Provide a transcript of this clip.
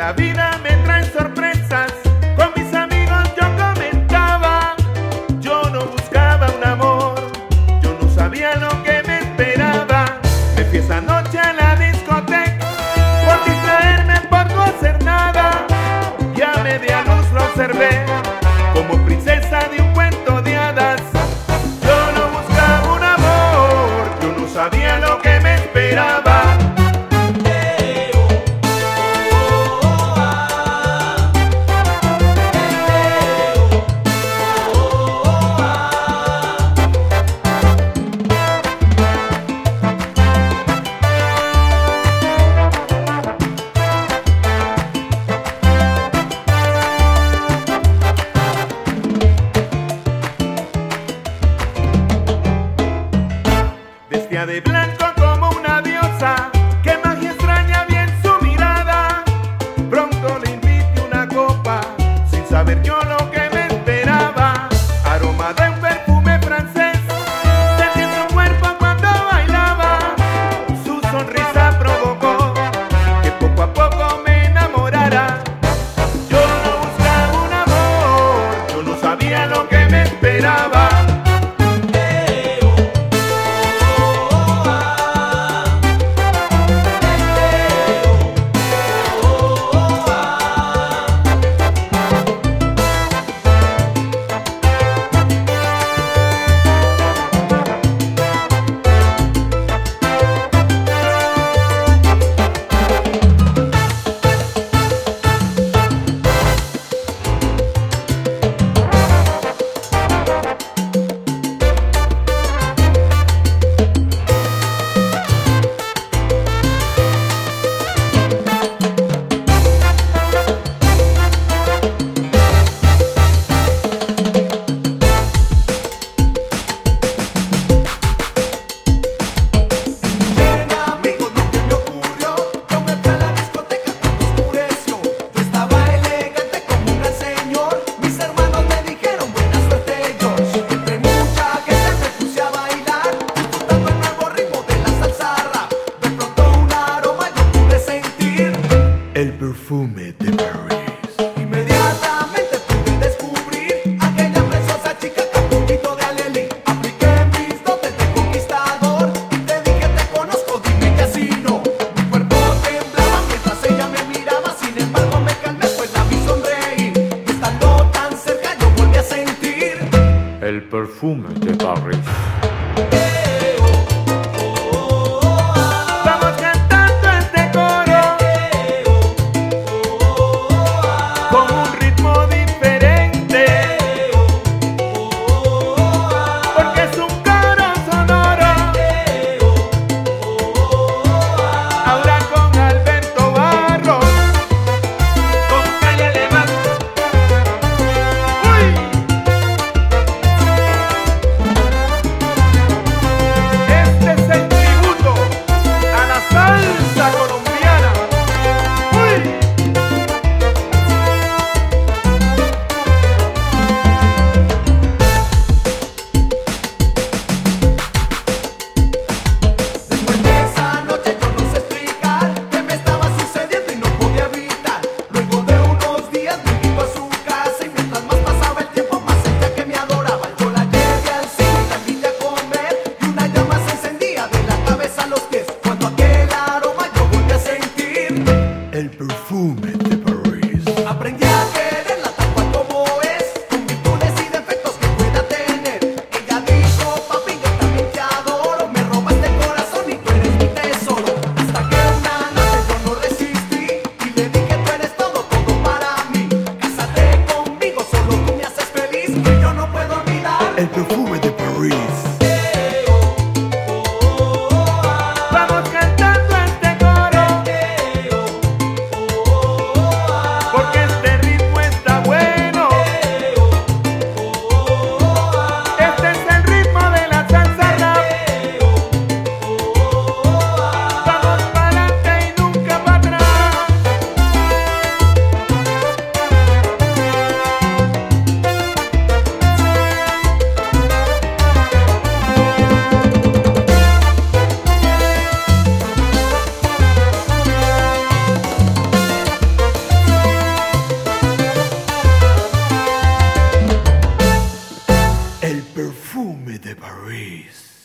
la vida me trae sorpresas. Con mis amigos yo comentaba, yo no buscaba un amor, yo no sabía lo que me esperaba. Me fui esa noche a la discoteca por distraerme, por no hacer nada, y a media luz lo observé como princesa de un cuento de hadas. Yo no buscaba un amor, yo no sabía lo que me esperaba. Vestía de blanco como una diosa, qué magia extraña vi en su mirada. Pronto le invité una copa, sin saber yo lo que me esperaba. Aroma de un perfume francés, sentí en su cuerpo cuando bailaba. Su sonrisa provocó que poco a poco me enamorara. Yo no buscaba un amor, yo no sabía lo que me esperaba. El perfume de París. Inmediatamente pude descubrir aquella preciosa chica capulito de Alelí. Apliqué mis dotes de conquistador y te dije te conozco, dime que así no. Mi cuerpo temblaba mientras ella me miraba, sin embargo me calmé pues la vi sonreír. Y estando tan cerca yo volví a sentir El perfume de París. Vamos cantando este coro con un ritmo diferente, porque es un coro sonoro. Ahora con Alberto Barros, con Calle Alemán. ¡Uy! El perfume de París.